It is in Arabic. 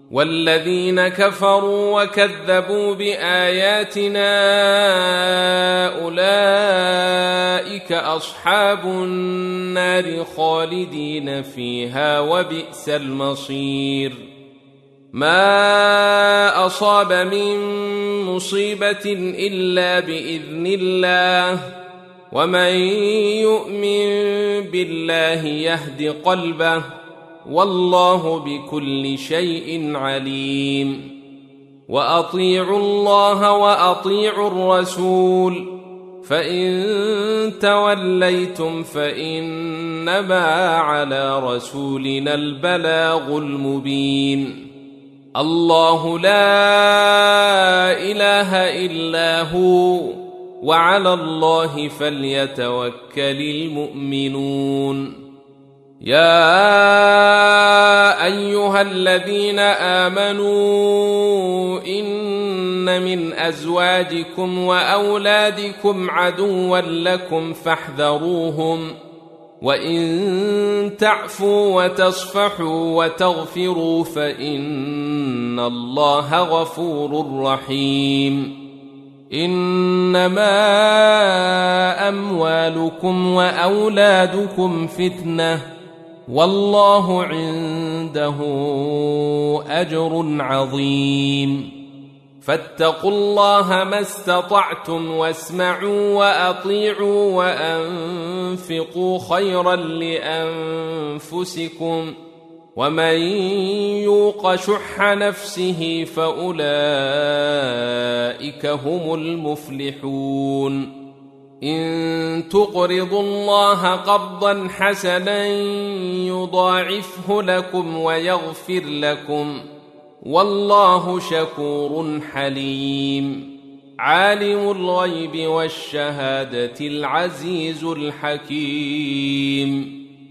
والذين كفروا وكذبوا بآياتنا أولئك أصحاب النار خالدين فيها وبئس المصير. ما أصاب من مصيبة إلا بإذن الله، ومن يؤمن بالله يهد قلبه، والله بكل شيء عليم. وأطيعوا الله وأطيعوا الرسول، فإن توليتم فإنما على رسولنا البلاغ المبين. الله لا إله إلا هو، وعلى الله فليتوكل المؤمنون. يا أيها الذين آمنوا إن من أزواجكم وأولادكم عدوا لكم فاحذروهم، وإن تعفوا وتصفحوا وتغفروا فإن الله غفور رحيم. إنما أموالكم وأولادكم فتنة، والله عنده أجر عظيم. فاتقوا الله ما استطعتم، واسمعوا وأطيعوا وأنفقوا خيرا لأنفسكم، ومن يوق شح نفسه فأولئك هم المفلحون. إن تقرضوا الله قرضا حسنا يضاعفه لكم ويغفر لكم، والله شكور حليم. عالم الغيب والشهادة العزيز الحكيم.